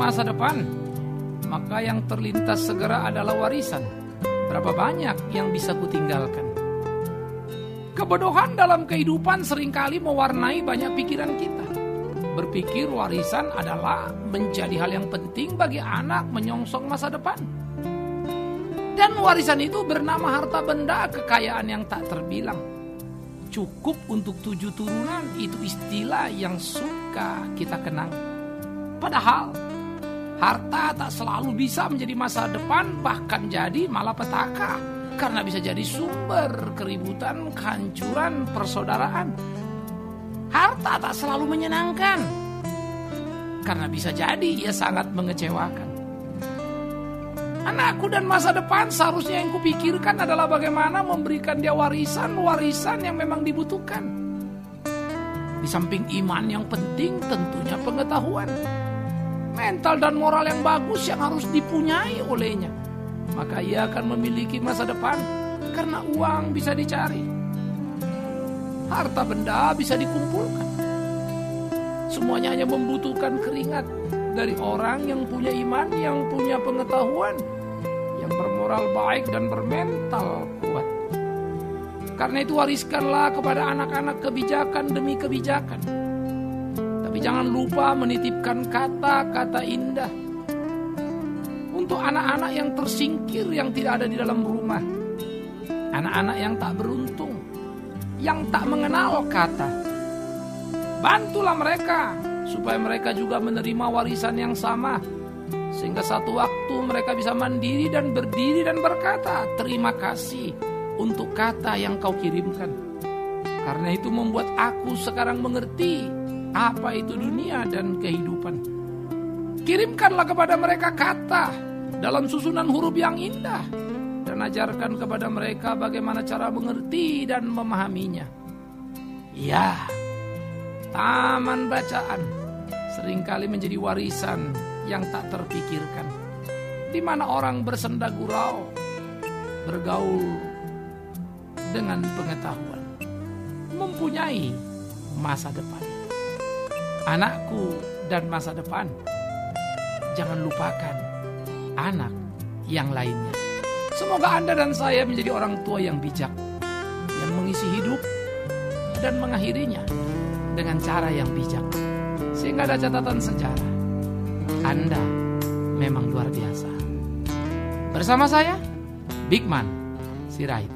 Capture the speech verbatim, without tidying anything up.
masa depan, maka yang terlintas segera adalah warisan. Berapa banyak yang bisa kutinggalkan? Kebodohan dalam kehidupan seringkali mewarnai banyak pikiran kita. Berpikir warisan adalah menjadi hal yang penting bagi anak menyongsong masa depan. Dan warisan itu bernama harta benda, kekayaan yang tak terbilang. Cukup untuk tujuh turunan, itu istilah yang suka kita kenang. Padahal harta tak selalu bisa menjadi masa depan, bahkan jadi malapetaka. Karena bisa jadi sumber keributan, kehancuran persaudaraan. Harta tak selalu menyenangkan, karena bisa jadi ia sangat mengecewakan. Anakku dan masa depan seharusnya yang kupikirkan adalah bagaimana memberikan dia warisan-warisan yang memang dibutuhkan. Di samping iman yang penting tentunya pengetahuan, mental dan moral yang bagus yang harus dipunyai olehnya. Maka ia akan memiliki masa depan, karena uang bisa dicari, harta benda bisa dikumpulkan. Semuanya hanya membutuhkan keringat dari orang yang punya iman, yang punya pengetahuan, yang bermoral baik dan bermental kuat. Karena itu wariskanlah kepada anak-anak kebijakan demi kebijakan. Tapi jangan lupa menitipkan kata-kata indah untuk anak-anak yang tersingkir, yang tidak ada di dalam rumah. Anak-anak yang tak beruntung, yang tak mengenal kata. Bantulah mereka supaya mereka juga menerima warisan yang sama, sehingga satu waktu mereka bisa mandiri dan berdiri dan berkata, terima kasih untuk kata yang kau kirimkan. Karena itu membuat aku sekarang mengerti apa itu dunia dan kehidupan. Kirimkanlah kepada mereka kata dalam susunan huruf yang indah, dan ajarkan kepada mereka bagaimana cara mengerti dan memahaminya. Ya, taman bacaan seringkali menjadi warisan yang tak terpikirkan, di mana orang bersenda gurau, bergaul dengan pengetahuan, mempunyai masa depan. Anakku dan masa depan, jangan lupakan anak yang lainnya. Semoga Anda dan saya menjadi orang tua yang bijak, yang mengisi hidup dan mengakhirinya dengan cara yang bijak, sehingga ada catatan sejarah. Anda memang luar biasa. Bersama saya, Bigman Sirait.